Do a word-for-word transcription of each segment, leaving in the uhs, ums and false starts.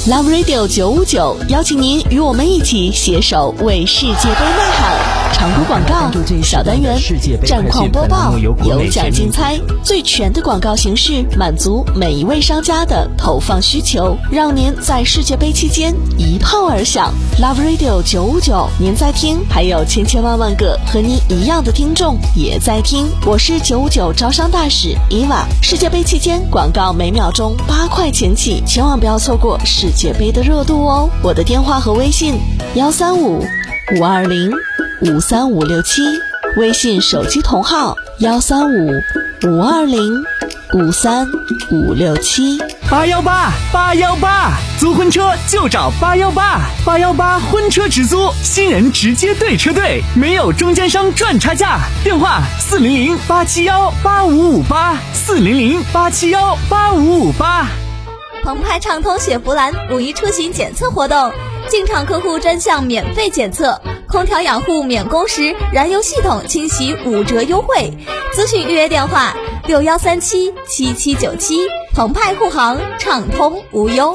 Love Radio 九五九邀请您与我们一起携手为世界杯呐喊。长途广告小单元，战况播报，有奖竞猜，最全的广告形式，满足每一位商家的投放需求，让您在世界杯期间一炮而响。Love Radio 九五九，您在听，还有千千万万个和您一样的听众也在听。我是九五九招商大使伊娃。世界杯期间广告每秒钟八块钱起，千万不要错过世界杯的热度哦。我的电话和微信幺三五五二零五三五六七，微信手机同号幺三五五二零五三五六七。 八幺八八幺八，租婚车就找八幺八，八幺八婚车直租，新人直接对车队，没有中间商赚差价。电话四零零八七幺八五五八，四零零八七幺八五五八。 澎湃畅通雪佛兰五一出行检测活动，进场客户专项免费检测，空调养护免工时，燃油系统清洗五折优惠。咨询预约电话六幺三七七七九七。澎湃护航，畅通无忧。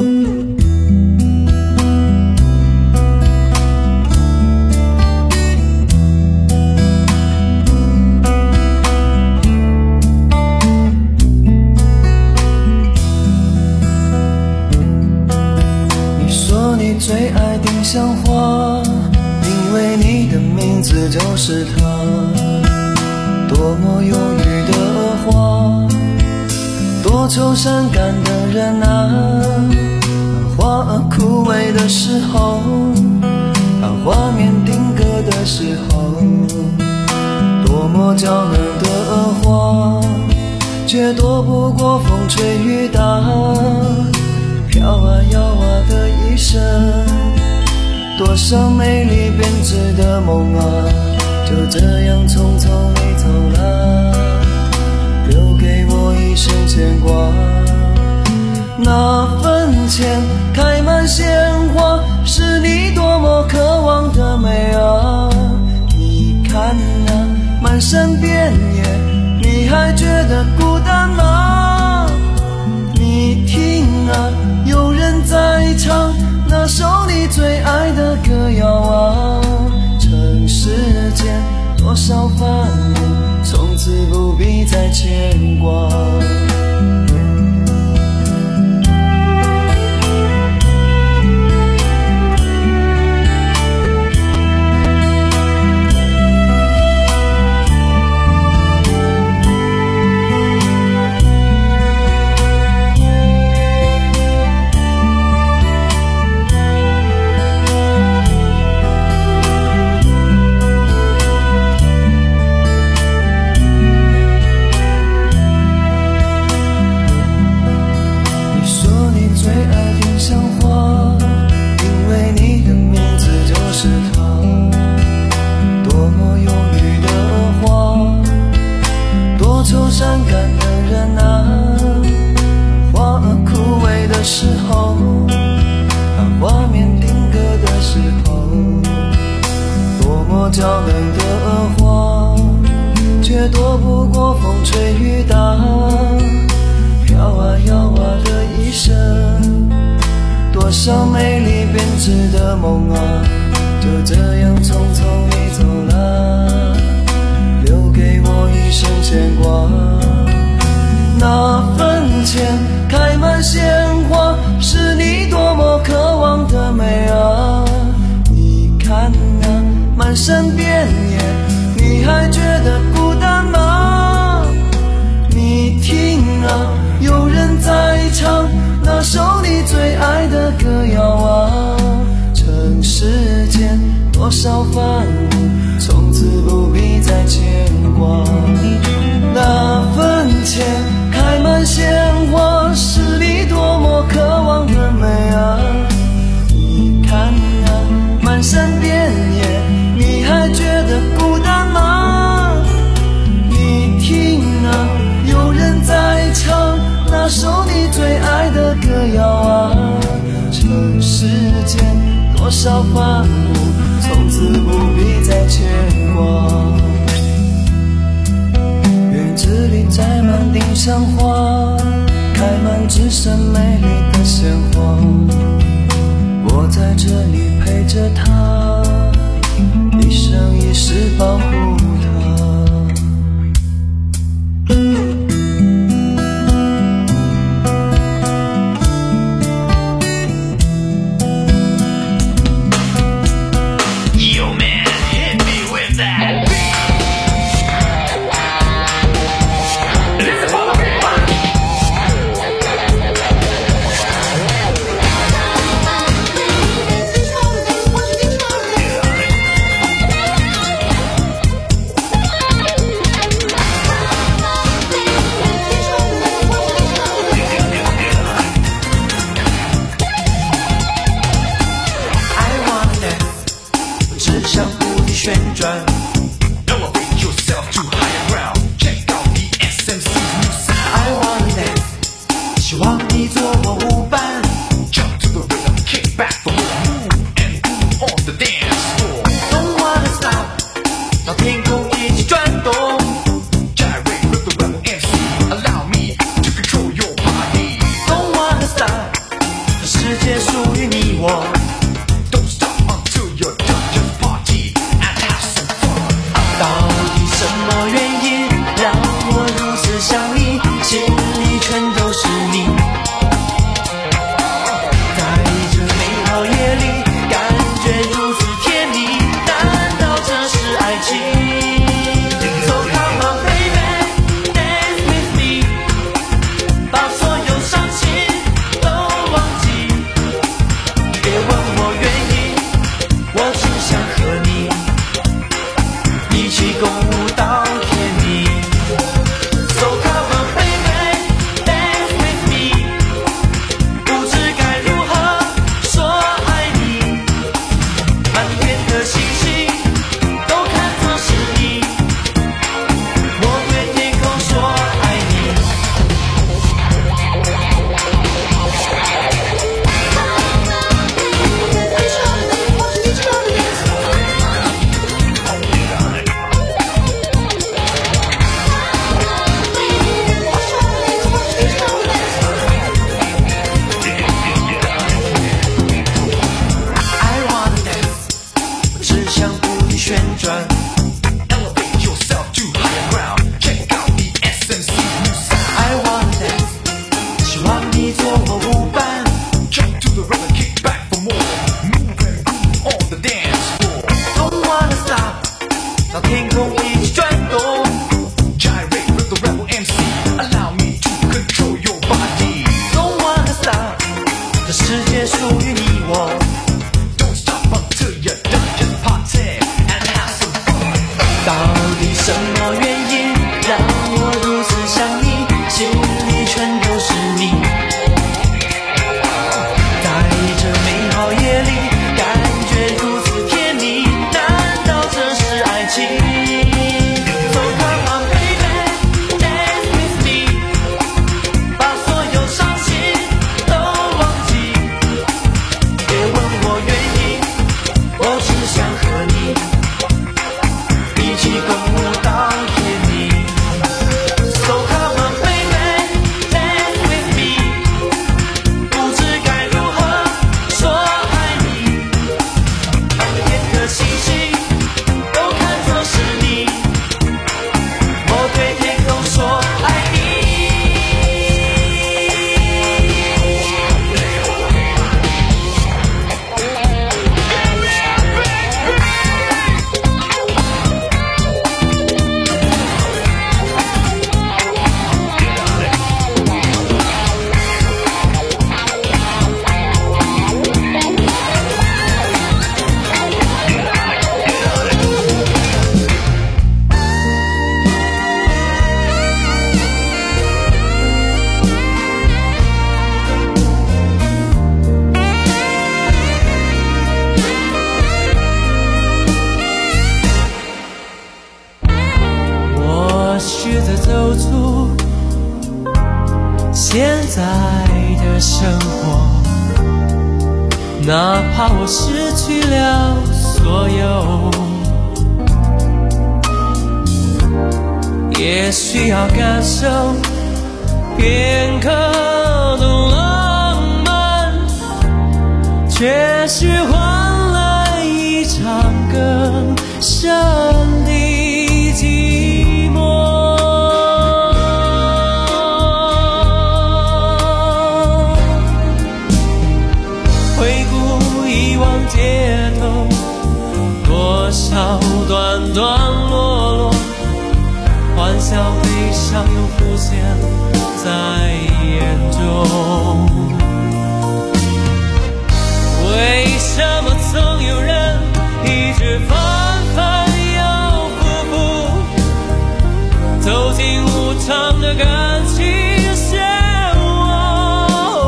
你说你最爱丁香花，因为你的名字就是它，多么忧郁的花，多愁善感的人啊，当花儿枯萎的时候，当画面定格的时候，多么娇嫩的花，却躲不过风吹雨打，飘啊摇啊的一生，多少美丽编织的梦啊，就这样匆匆地走了，留给我一生牵挂。那坟前开满鲜花，是你多么渴望的美啊！你看啊，满山遍野，你还觉得孤单吗？你听啊，有人在唱那首你最爱的歌谣啊！尘世间多少烦恼，从此不必再牵挂。娇嫩的花，却躲不过风吹雨打，飘啊摇啊的一生，多少美丽编织的梦啊，就这样匆匆地走了，留给我一生牵挂。那坟前开满鲜花，是你多么渴望的美啊！你看啊，满山遍野，你还觉得孤单吗？你听啊，有人在唱那首你最爱的歌谣啊！尘世间多少烦恼，从此不必再牵挂。那坟前开满鲜花，是你多么渴望的美啊！你看啊，满山遍野，你还觉得孤单吗？你听啊，有人在唱那首你最爱的歌谣啊！尘世间多少烦恼，从此不必再牵挂。院子里栽满丁香花，开满只剩美丽的鲜花。 旋转。Elevate yourself to higher ground. Check out the S M C's new sound. I wanna dance. 希望你做我舞伴。Jump to the rhythm, kick back for more. Move and groove on the dance floor. Don't wanna stop. 让天空一起转动。Gyrate with the rebel M C. Allow me to control your body. Don't wanna stop. 这世界属于你我。Don't stop until you're done. Just party and have some fun. 到底什么原因让我如此想你？心里全都是你。在这美好夜里，感觉如此甜蜜，难道这是爱情？ 现在的生活，哪怕我失去了所有，也需要感受片刻的浪漫，却是换来一场更深的寂寞。回顾以往街头，多少段段落落，欢笑悲伤又浮现在眼中。为什么曾有人一直反反又复复，走进无常的感情漩涡？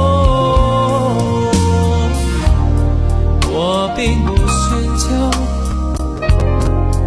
我并不寻求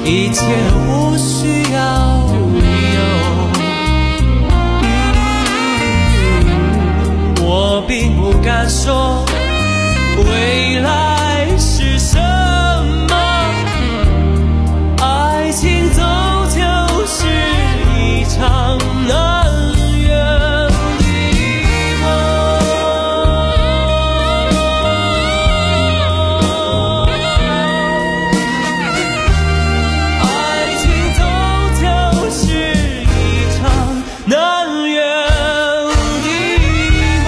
一切无需要理由。我并不敢说未来是什么，爱情终究是一场难圆的梦。爱情终究是一场难圆的梦。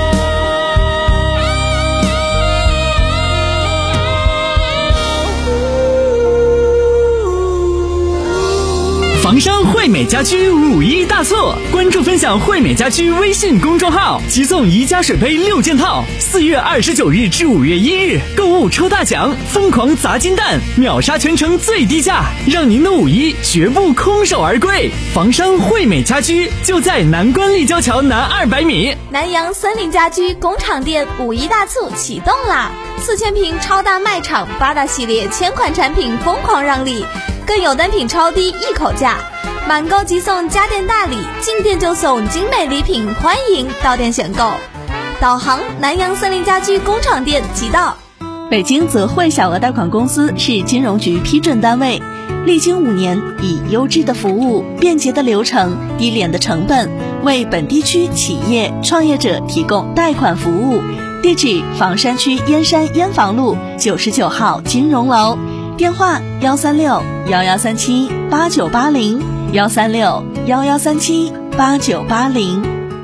房商惠美家居五一大促，关注分享惠美家居微信公众号，即送宜家水杯六件套。四月二十九日至五月一日，购物抽大奖，疯狂砸金蛋，秒杀全城最低价，让您的五一绝不空手而归。房商惠美家居就在南关立交桥南二百米。 南阳森林家居工厂店五一大促启动啦！四千平超大卖场，八大系列千款产品疯狂让利，更有单品超低一口价，满购即送家电大礼，进店就送精美礼品，欢迎到店选购。导航南阳森林家居工厂店即到。 北京泽汇小额贷款公司是金融局批准单位，历经五年，以优质的服务、便捷的流程、低廉的成本，为本地区企业创业者提供贷款服务。地址：房山区燕山燕房路九十九号金融楼，电话：幺三六幺幺三七八九八零，幺三六幺幺三七八九八零。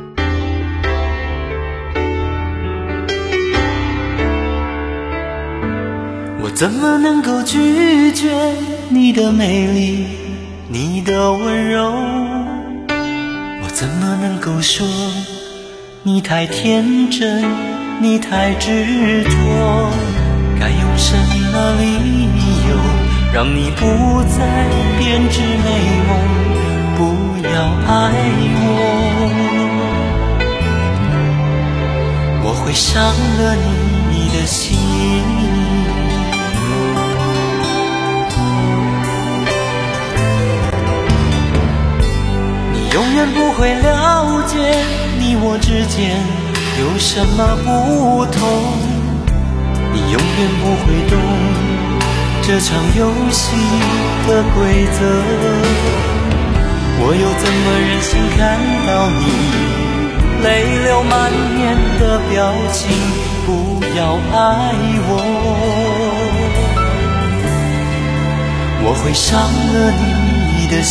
我怎么能够拒绝你的美丽，你的温柔？我怎么能够说你太天真，你太执着？该用什么理由让你不再编织美梦，不要爱我？我会伤了你的心，永远不会了解你我之间有什么不同，你永远不会懂这场游戏的规则。我又怎么忍心看到你泪流满面的表情？不要爱我，我会伤了你的心。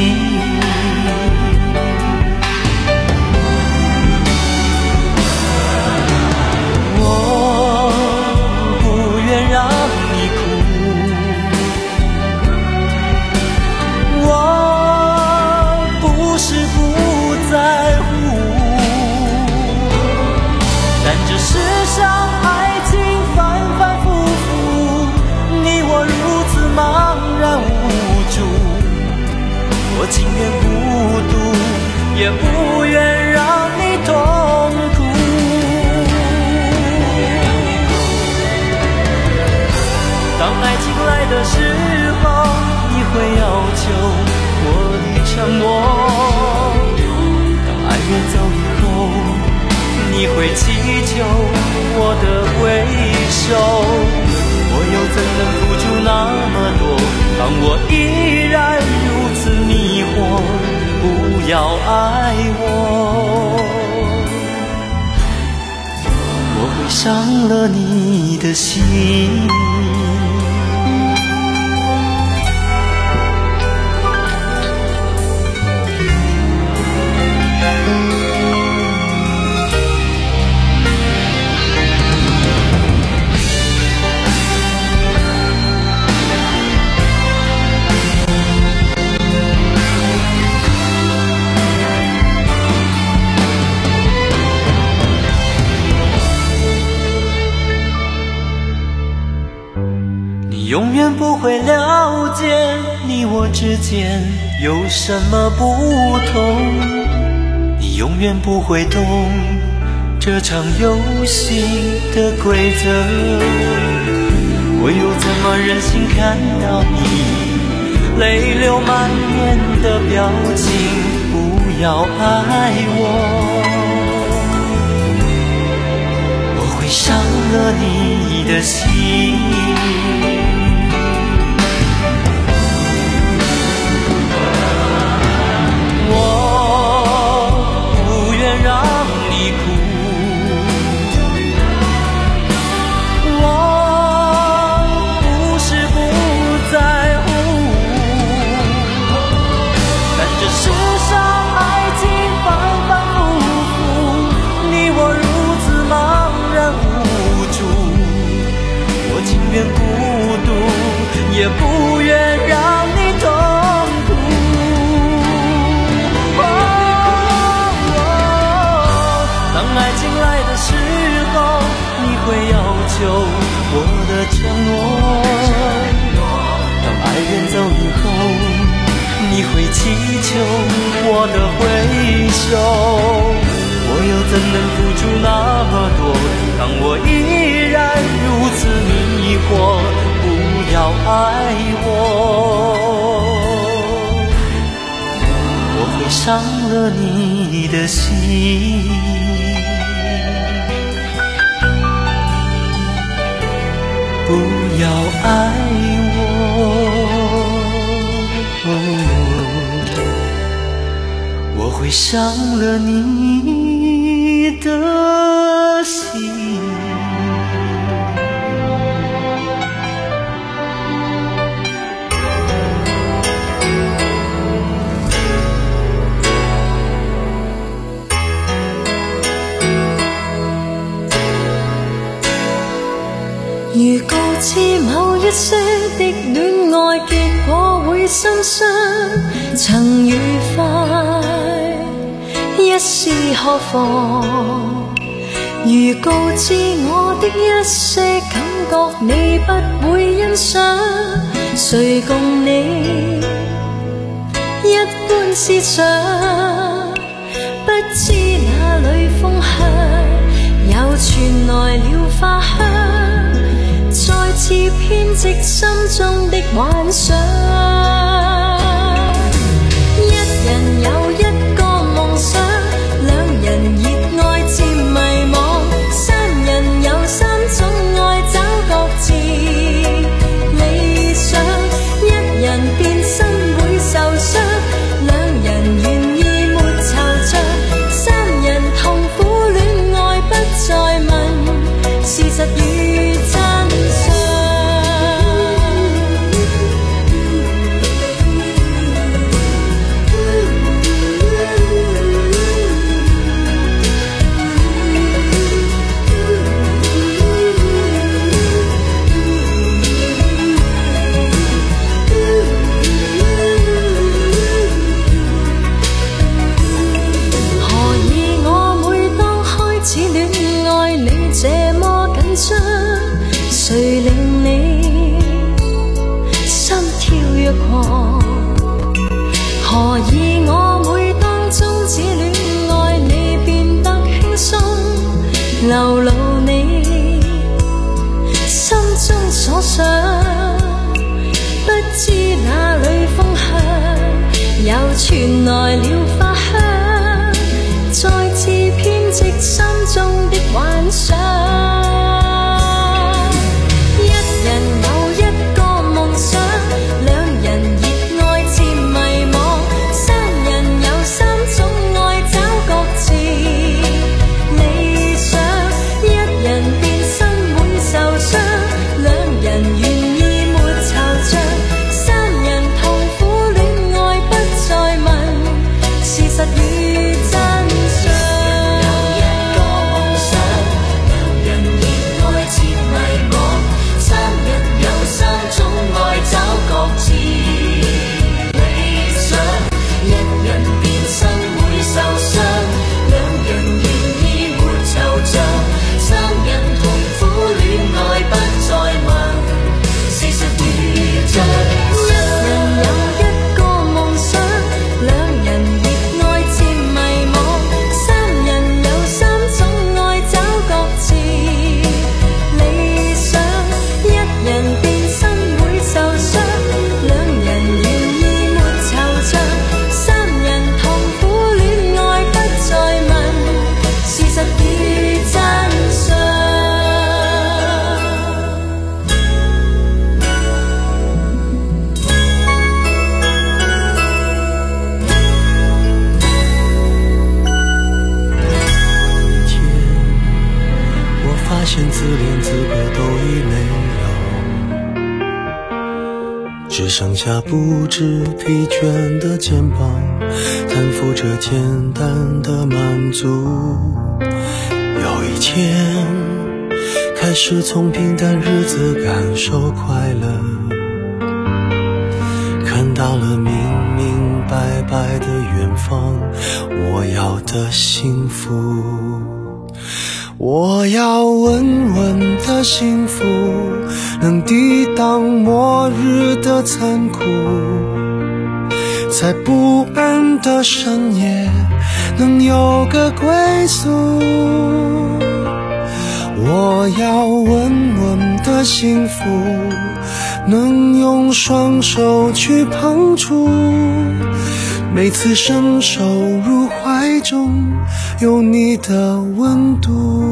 我情愿孤独，也不愿让你痛苦。当爱情来的时候，你会要求我的承诺；当爱远走以后，你会祈求我的回首。我又怎能付出那么多，当我依然如此迷惑？不要爱我，我会伤了你的心。永远不会了解你我之间有什么不同，你永远不会懂这场游戏的规则。我又怎么忍心看到你泪流满面的表情，不要爱我，我会伤了你的心。愿孤独，也不愿让你痛苦。哦哦、当爱情来的时候，你会要求我的承诺；当爱人走以后，你会祈求我的回首。我又怎能付出那么多？当我依然如此迷惑，不要爱我，我会伤了你的心。不要爱我，我会伤了你的心。 如告知某一些的戀愛結果會心傷，曾愉快一試何妨？如告知我的一些感覺你不會欣賞，誰共你一般思想？不知哪裏風香，又傳來了花香，再次編織心中的幻想。一人有一個夢想，兩人熱愛漸迷惘，三人有三種愛找各自理想。一人變心會受傷，兩人願意沒惆悵，三人痛苦戀愛不再問事實與真相。誰令你心跳若狂？何以我每當終止戀愛，你變得輕鬆，流露你心中所想？不知哪裏風香，又傳來了花香，再次編織心中的幻想。 只剩下不知疲倦的肩膀，担负着简单的满足。有一天开始从平淡日子感受快乐，看到了明明白白的远方，我要的幸福。我要稳稳的幸福，能抵挡末日的残酷，在不安的深夜能有个归宿。我要稳稳的幸福，能用双手去碰触，每次伸手入怀中有你的温度。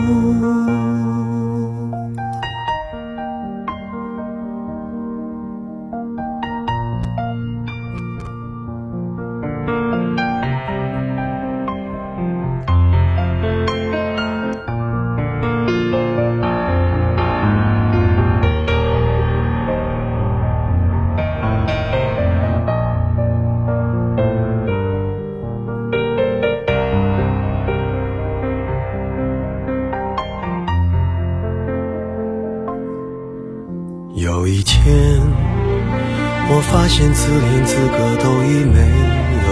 有一天我发现自怜资格都已没有，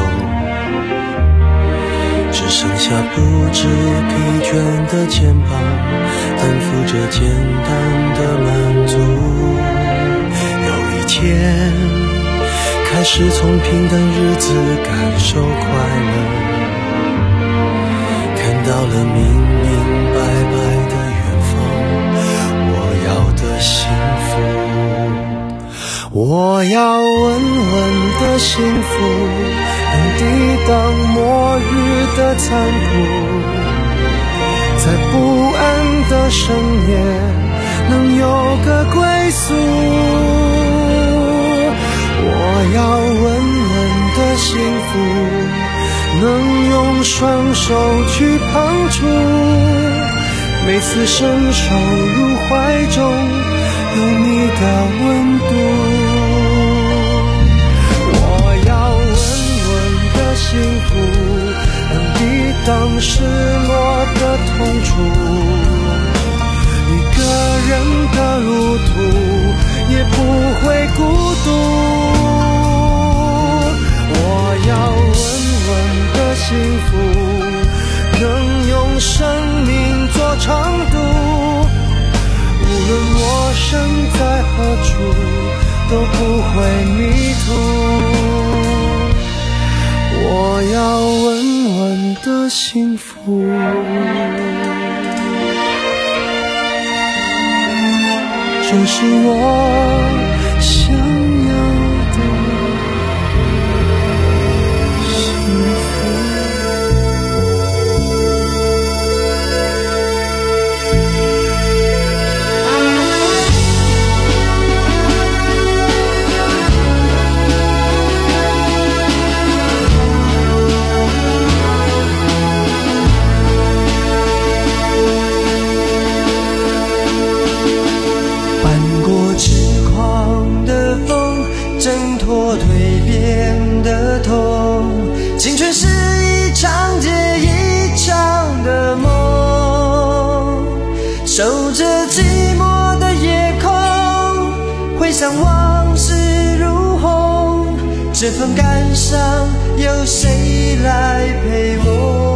只剩下不知疲倦的肩膀，担负着简单的满足。有一天开始从平淡日子感受快乐，看到了明明白白的远方，我要的幸福。我要稳稳的幸福，能抵挡末日的残酷，在不安的深夜能有个归宿。我要稳稳的幸福，能用双手去碰触，每次伸手入怀中有你的温度。我要稳稳的幸福，能抵挡失落的痛楚，一个人的路途也不会孤独。我要稳稳的幸福，能用生命做长度，无论我身在何处都不会迷途。我要稳稳的幸福，这是我想要的幸福。青春是一场接一场的梦，守着寂寞的夜空，回想往事如虹，这份感伤有谁来陪我？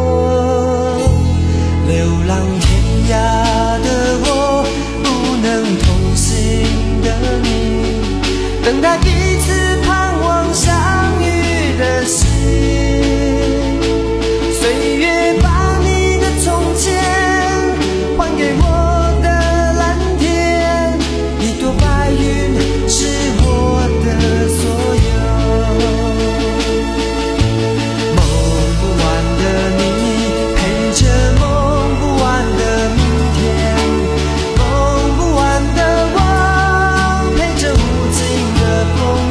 流浪天涯的我，不能同行的你，等待彼此盼望相遇的心。岁月把你的从前还给我的蓝天，一朵白云是我的所有。梦不完的你，陪着梦不完的明天，梦不完的我，陪着无尽的风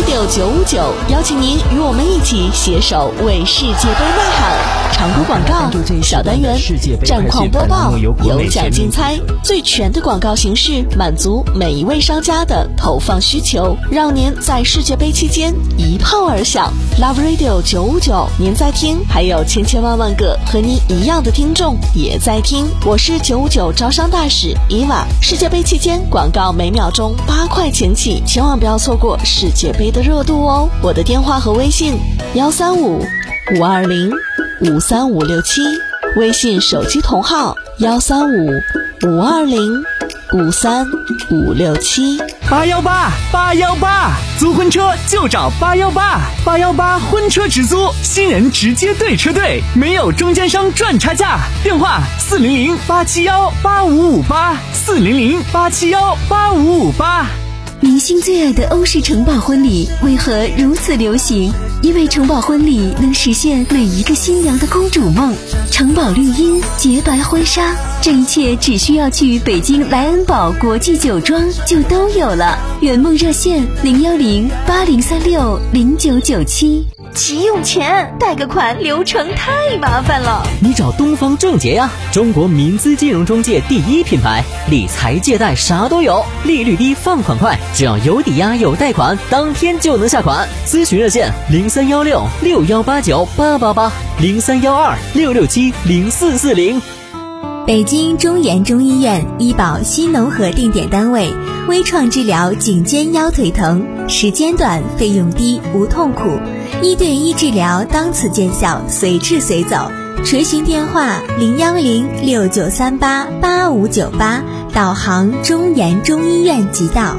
Radio 九五九邀请您与我们一起携手为世界杯呐喊。常规广告小单元，战况播报，有奖竞猜，最全的广告形式，满足每一位商家的投放需求，让您在世界杯期间一炮而响。Love Radio 九五九，您在听，还有千千万万个和您一样的听众也在听。我是九五九招商大使伊娃。世界杯期间广告每秒钟八块钱起，千万不要错过世界杯的热度哦。我的电话和微信幺三五五二零五三五六七，微信手机同号幺三五五二零五三五六七。 八幺八八幺八，租婚车就找八幺八，八幺八婚车直租，新人直接对车队，没有中间商赚差价。电话四零零八七幺八五五八，四零零八七幺八五五八。 明星最爱的欧式城堡婚礼为何如此流行？因为城堡婚礼能实现每一个新娘的公主梦。城堡绿茵，洁白婚纱，这一切只需要去北京莱恩堡国际酒庄就都有了。圆梦热线零幺零八零三六零九九七。 急用钱，贷个款流程太麻烦了。 你找东方正杰呀，中国民资金融中介第一品牌，理财借贷啥都有，利率低，放款快，只要有抵押有贷款，当天就能下款。咨询热线零三幺六六幺八九八八八，零三幺二六六七零四四零。 北京中研中医院医保新农合定点单位，微创治疗颈肩腰腿疼，时间短，费用低，无痛苦，一对一治疗当此见效，随治随走。垂询电话零幺零六九三八八五九八，导航中研中医院即到。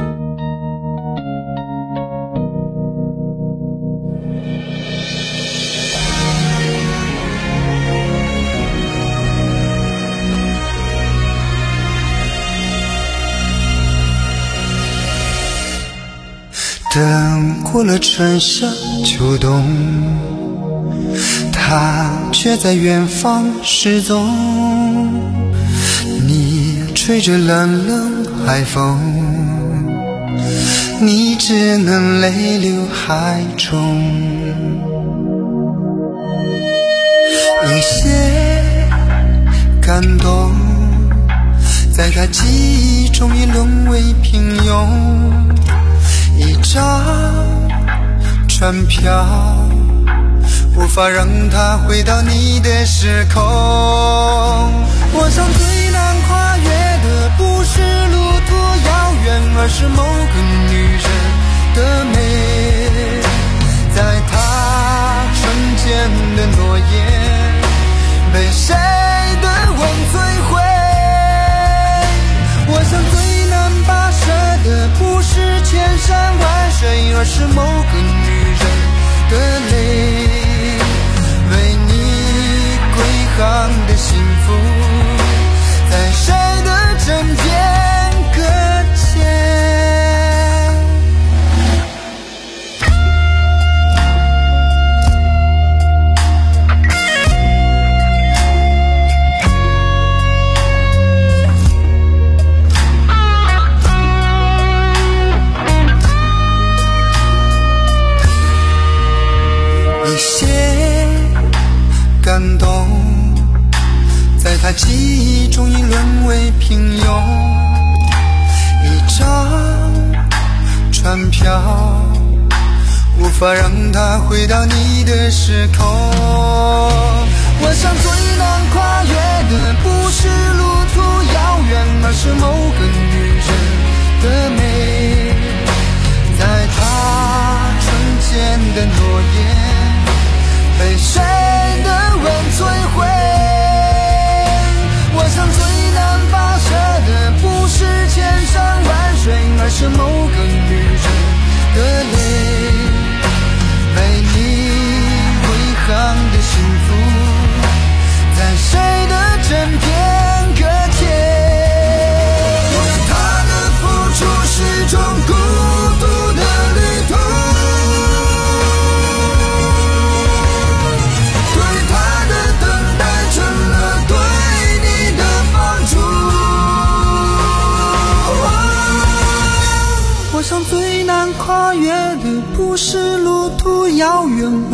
等过了春夏秋冬，他却在远方失踪。你吹着冷冷海风，你只能泪流海中。一些感动，在他记忆中已沦为平庸。一张船票，无法让它回到你的时空。我想最难跨越的不是路途遥远，而是某个女人的美，在她纯洁的诺言被谁的吻摧毁。我想最难跋涉的不是千山万水，而是某个女人的泪，为你归航的幸福，在谁的枕边搁浅。一些感动，在他记忆中已沦为平庸。一张船票，无法让他回到你的时空。我想最难跨越的不是路途遥远，而是某个女人的美，在她纯洁的诺言被谁的吻摧毁。我想最难跋涉的不是千山万水，而是某个女人的泪，为你归航的幸福，在谁的枕边搁浅。他的付出是种孤独的旅途，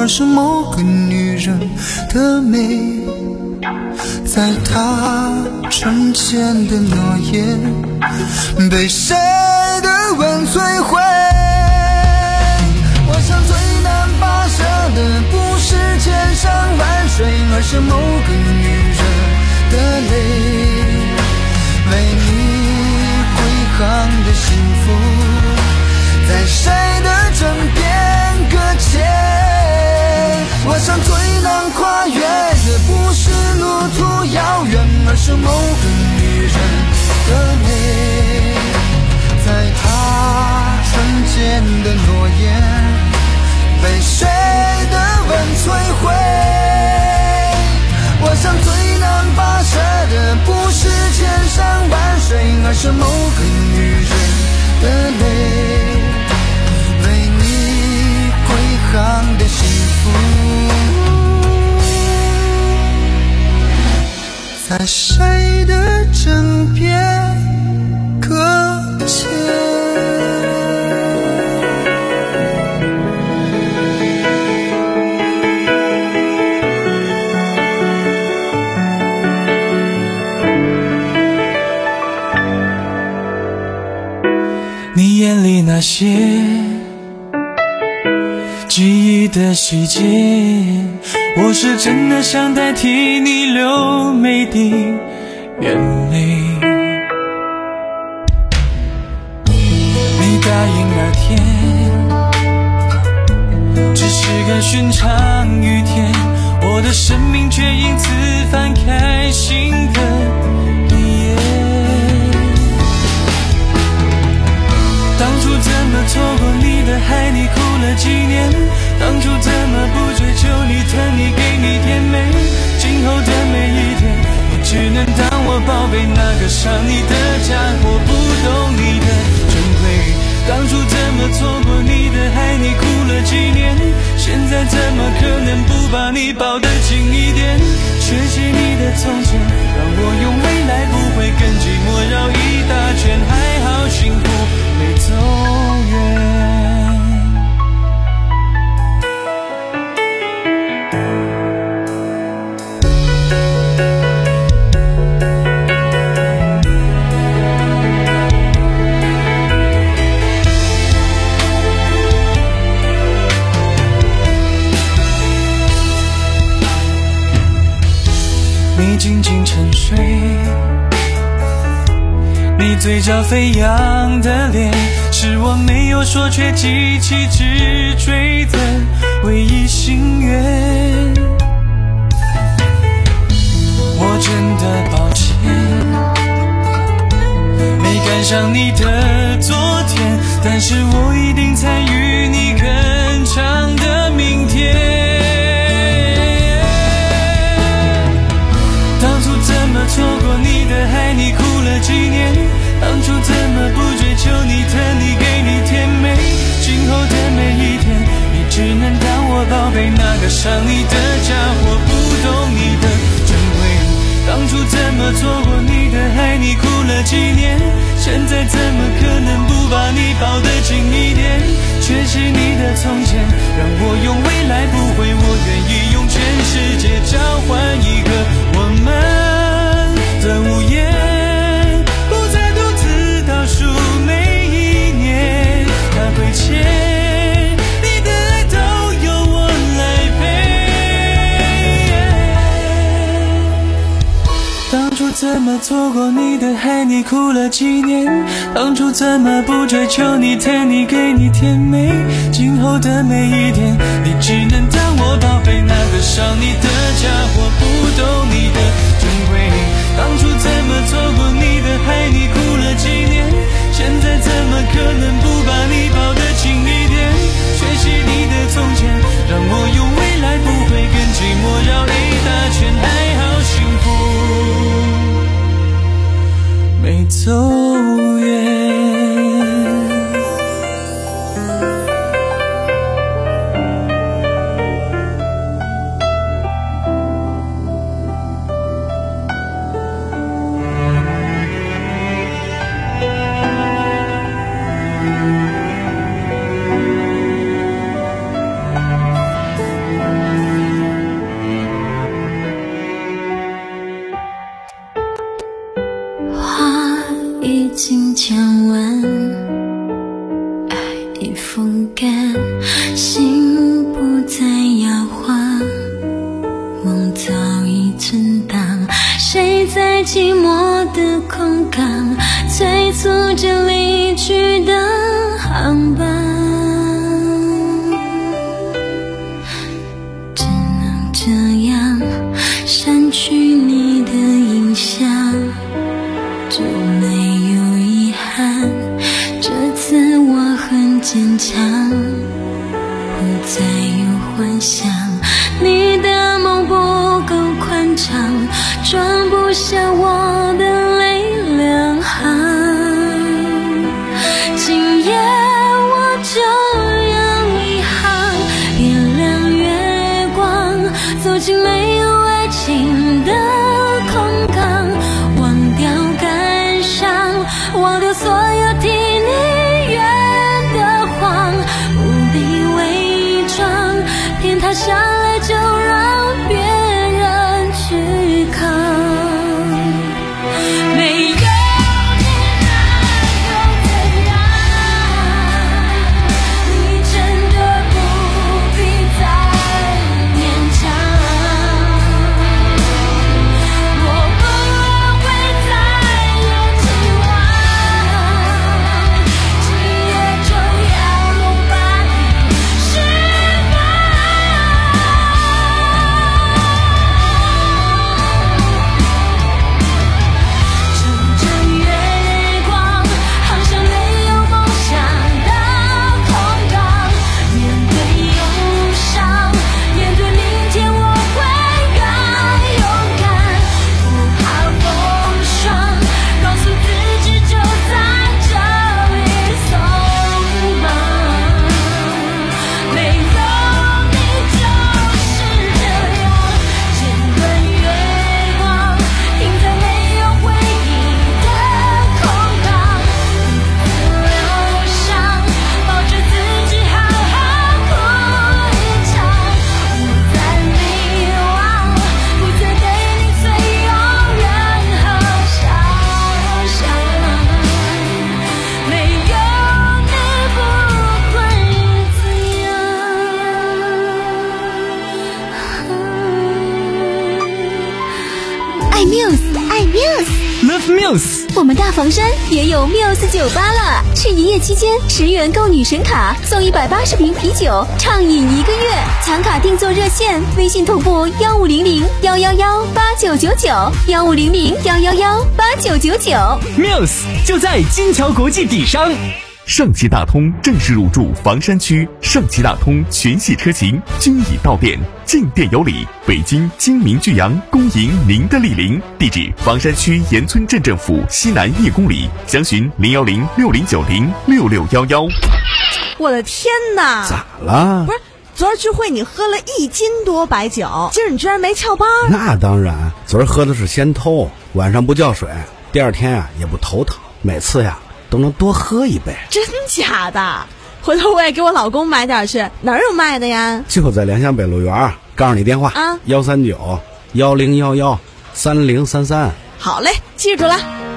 是某个女人的美，在她唇间的诺言被谁的吻摧毁。我想最难跋涉的不是千山万水，而是某个女人的泪，为你归航的幸福在谁的枕边搁浅。我想最难跨越的不是路途遥远，而是某个女人的美，在她唇间的诺言被谁的吻摧毁。我想最难跋涉的不是千山万水，而是某个女人的泪，为你归航的幸福在谁的枕边搁浅。 你眼里那些记忆的细节，我是真的想代替你流每滴眼泪。你答应那天只是个寻常雨天，我的生命却因此翻开新的一页。当初怎么错过你的海，你哭了几年？当初怎么不追求你疼你给你甜美？今后的每一天，你只能当我宝贝那个伤你的家伙，不懂你的珍贵。当初怎么错过你的海，你哭了几年？现在怎么可能不把你抱得紧一点？学习你的从前，让我用未来不会跟寂寞绕一大圈，还好幸福没走远。你静静沉睡，你嘴角飞扬的脸，是我没有说却极其直追的唯一心愿。我真的抱歉，没赶上你的昨天，但是我一定参与你更长的明天。错过你的海，你哭了几年？当初怎么不追求你疼你给你甜美？今后的每一天，你只能当我宝贝那个伤你的家伙，不懂你的珍贵。当初怎么错过你的海，你哭了几年？现在怎么可能不把你抱得紧一点？学习你的从前，让我用未来不悔，我愿意用全世界交换一个我们的午夜，不再独自倒数每一年，他亏欠你的爱都由我来赔。当初怎么错过你的海，你哭了几年？当初怎么不追求你疼你给你甜美？今后的每一天，你只能当我宝贝那个伤你的家伙，不懂你的珍贵。当初怎么错过你的海，你哭了几年？现在怎么可能不把你抱得紧一点？学习你的从前，让我用未来不会跟寂寞绕一大圈，还好幸福没走远。 讲完，爱已风干，心不再摇晃，梦早已存档，谁在寂寞的空港催促着离去的航班，只能这样删去你的印象，就没有遗憾，这次我很坚强，不再有幻想，你的梦不够宽敞，装不下我的泪两行。今夜我就让一行点亮月光，走进没有爱情的空港，忘掉感伤，忘掉所有替你圆的谎，不必伪装，天塌下来就让别人去扛。没有你那又怎样？你真的不必再勉强。我不会再有期望，今夜就要把你释乘着月光，航向没有梦想的空港，面对忧伤，面对明天我会更勇敢，不怕风霜，告诉自己就在这里匆忙。没有你就是这样，剪断月光，停在没有回忆的空港，独自疗伤，抱着自己好好哭一场。我在迷惘，不再对你存有任何想象。没有你不会怎样。 爱 Muse， 爱 Muse。 Love Muse， 我们大房山也有 Muse 酒吧了，是营业期间十元购女神卡送一百八十瓶啤酒，畅饮一个月。抢卡订座热线：微信同步幺五零零幺幺幺八九九九，幺五零零幺幺幺八九九九。 Muse 就在金桥国际底商。 上汽大通正式入驻房山区，上汽大通全系车型均已到店，进店有礼。北京精明巨阳恭迎您的莅临，地址房山区盐村镇政府西南一公里，详询零幺零六零九零六六幺幺。 我的天哪！ 咋了？ 不是，昨儿聚会你喝了一斤多白酒，今儿你居然没翘班？ 那当然，昨儿喝的是仙偷，晚上不叫水，第二天啊也不头疼，每次呀都能多喝一杯。 真假的？回头我也给我老公买点去，哪儿有卖的呀？ 就在良乡北路园，告诉你电话啊， 幺三九幺零幺幺三零三三。 好嘞，记住了。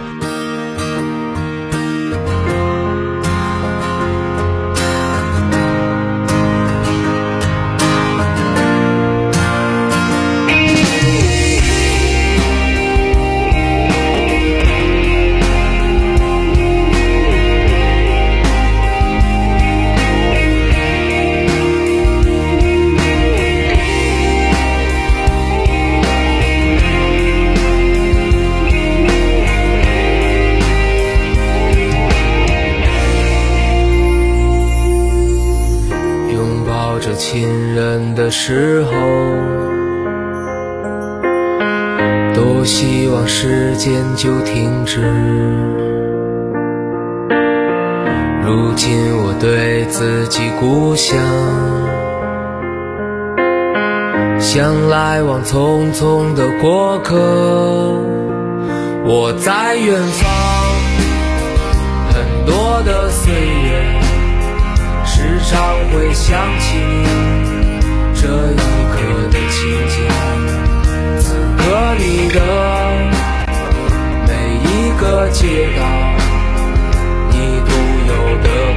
亲人的时候，多希望时间就停止。如今我对自己故乡，像来往匆匆的过客。我在远方，很多的岁月，时常会想起你这一刻的情景。此刻你的每一个街道，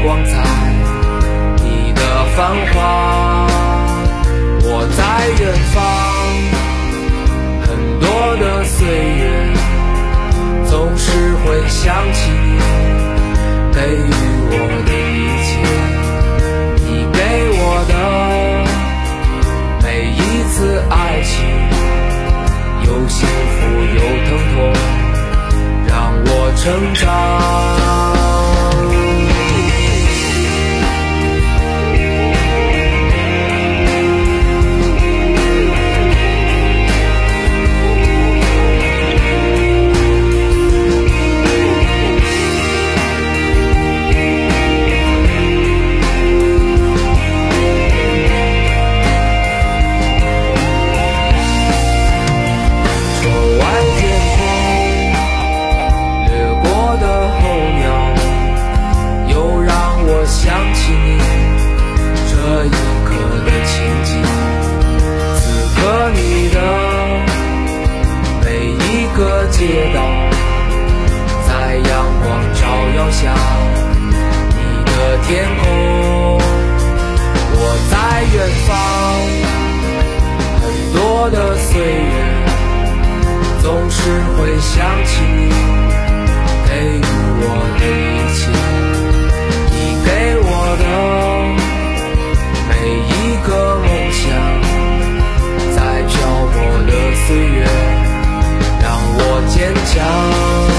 光彩，你的繁华。我在远方，很多的岁月，总是会想起你给予我的一切，你给我的每一次爱情，有幸福有疼痛，让我成长。街道在阳光照耀下，你的天空，我在远方，很多的岁月，总是会想起你给予我的一切，你给我的每一个梦想，在漂泊的岁月让我坚强。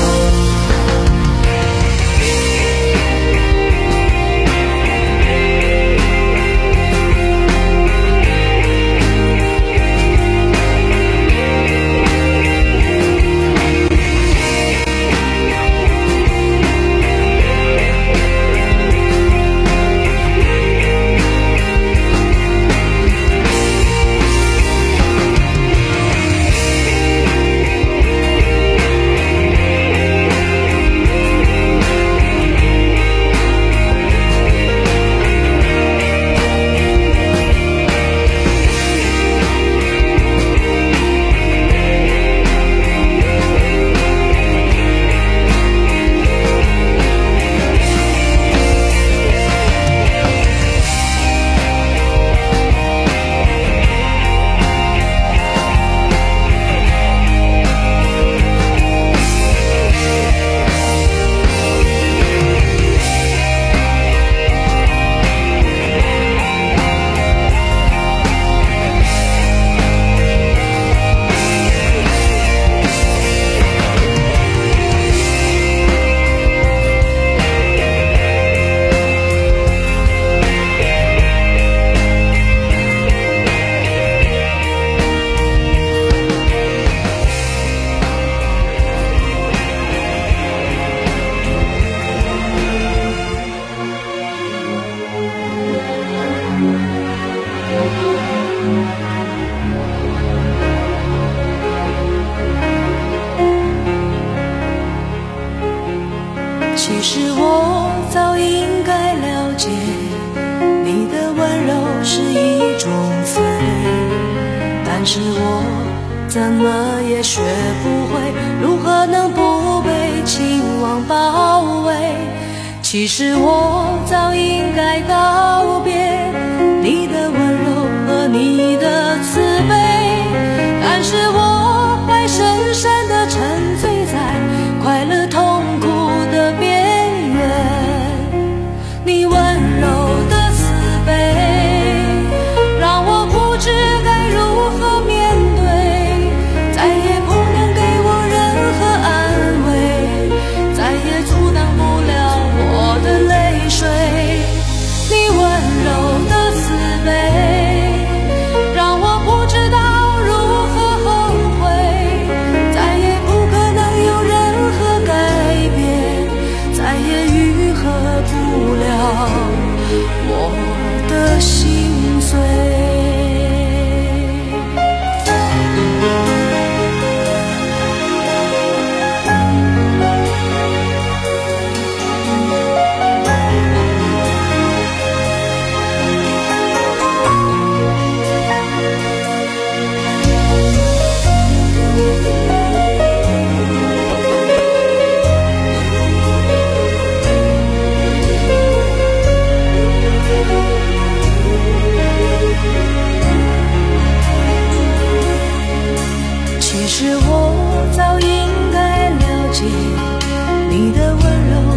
其实我早应该了解，你的温柔是一种刺，但是我怎么也学不会如何能不被情网包围。其实我早应该告别你的温柔和你的慈悲，但是我还深深地沉醉在快乐痛苦的边缘。你温柔的慈悲让我不知该如何面对，再也不能给我任何安慰，再也阻挡不了我的泪水。你温柔的慈悲让我不知道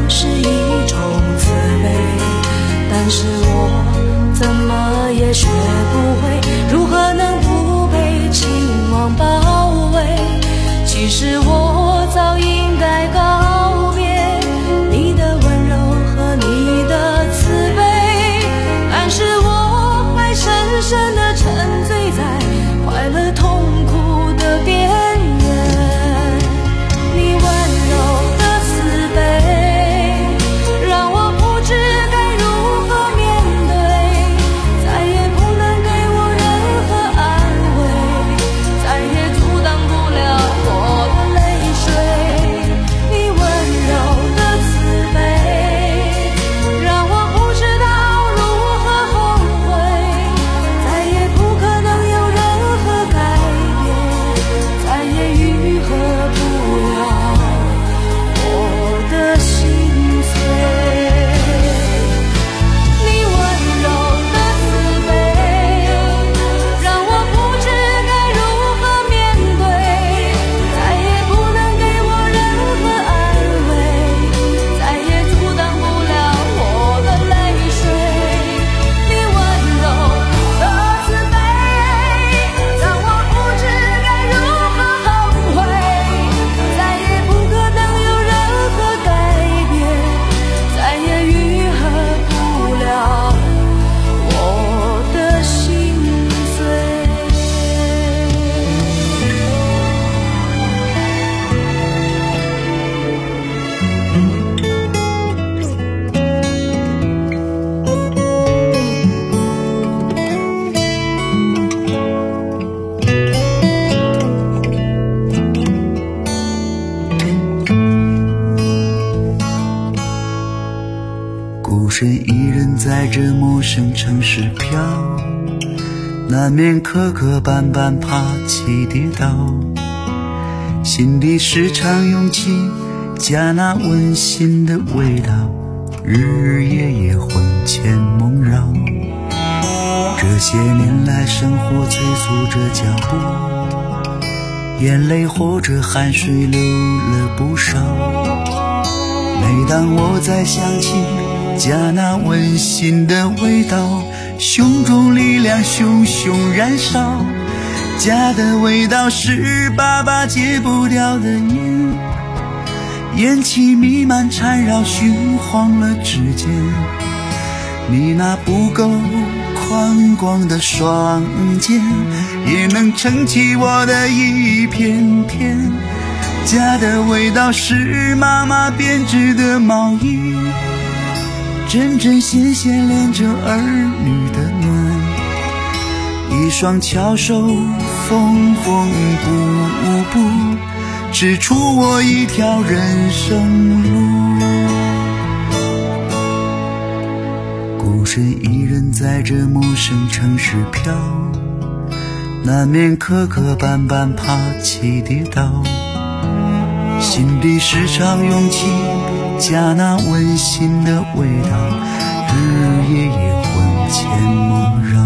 是一种慈悲，但是我怎么也学不会，如何能不被情网包围。其实我早应该告别你的温柔和你的慈悲，但是我还深深地沉醉在快乐痛苦的边缘。你温柔的慈悲让我不知该如何面对，再也不能给我任何安慰，再也阻挡不了我的泪水。你温柔的慈悲让我不知道如何后悔，再也不可能有任何改变，再也愈合不了我的心碎。你温柔的慈悲让我不知该如何面对，再也不能给我任何安慰，再也阻挡不了我的泪水。你温柔的慈悲让我不知该如何后悔，再也不可能有任何改变，再也愈合不了我的心碎。 孤身一人在这陌生城市飘，难免磕磕绊绊，怕起跌倒，心里时常涌起家那温馨的味道，日日夜夜魂牵梦绕。这些年来生活催促着脚步，眼泪或者汗水流了不少。每当我再想起家那温馨的味道，胸中力量熊熊燃烧。家的味道是爸爸戒不掉的烟，烟气弥漫缠绕熏黄了指尖。你那不够宽广的双肩也能撑起我的一片天。家的味道是妈妈编织的毛衣，针针线线连着儿女的暖，一双巧手缝缝补补，织出我一条人生路。孤身一人在这陌生城市飘，难免磕磕绊绊，怕起跌倒，心里时常涌起家那温馨的味道，日日夜夜魂牵梦绕。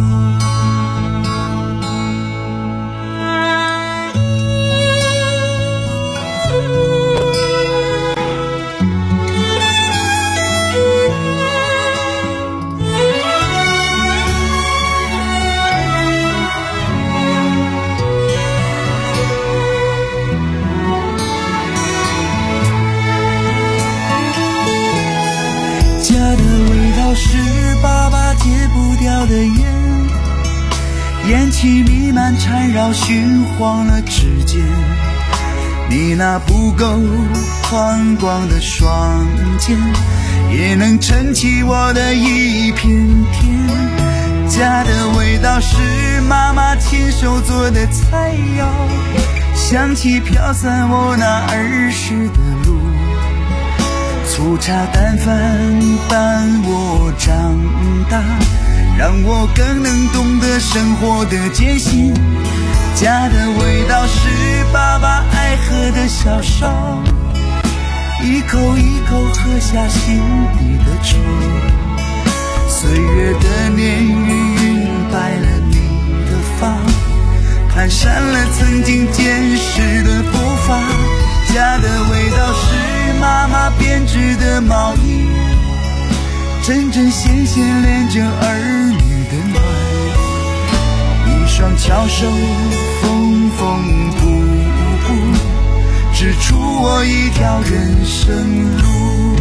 家的味道是爸爸戒不掉的烟，烟气弥漫缠绕熏黄了指尖。你那不够宽广的双肩也能撑起我的一片天。家的味道是妈妈亲手做的菜肴，香气飘散我那儿时的路，粗茶淡饭伴我长大，让我更能懂得生活的艰辛。家的味道是爸爸爱喝的小烧，一口一口喝下心底的愁。岁月的年月晕白了你的发，蹒跚了曾经坚实的步伐。家的味道是妈妈编织的的毛衣，针针线线连着儿女的暖，一双巧手缝缝补补，指出我一条人生路。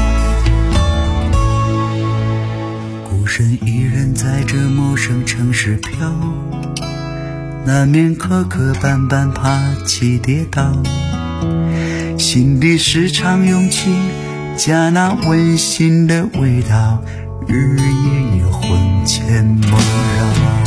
孤身一人在这陌生城市飘，难免磕磕绊绊，怕起跌倒，心里时常涌起家那温馨的味道，日夜也魂牵梦绕。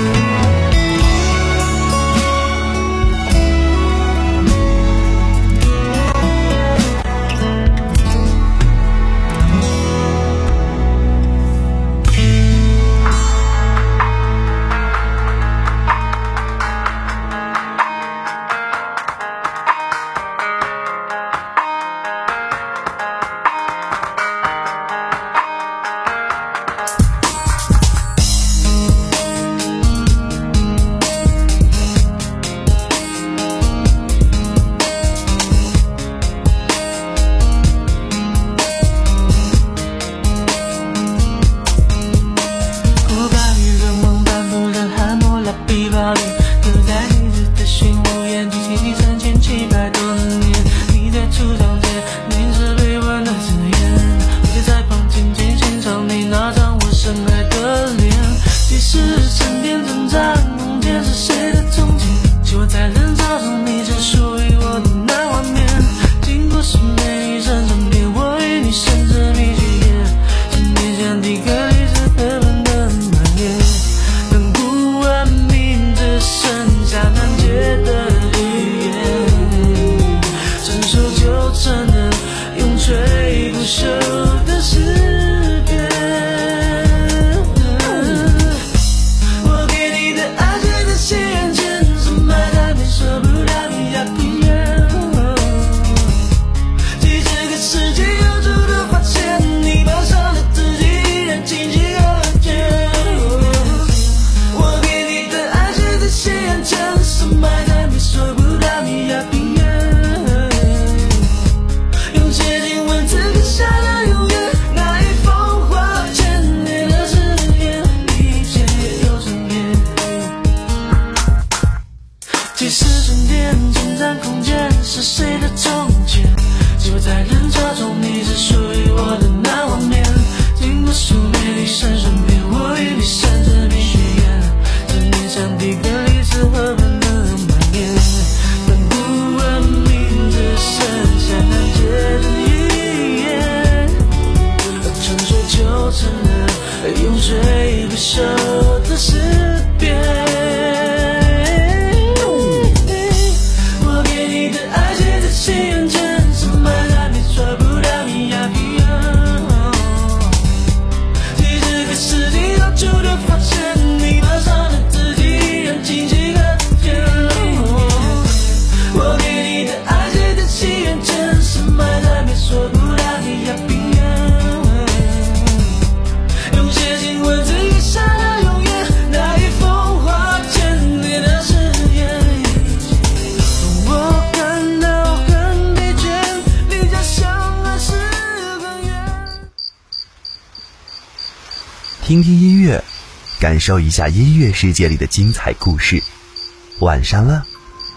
听听音乐，感受一下音乐世界里的精彩故事。晚上了。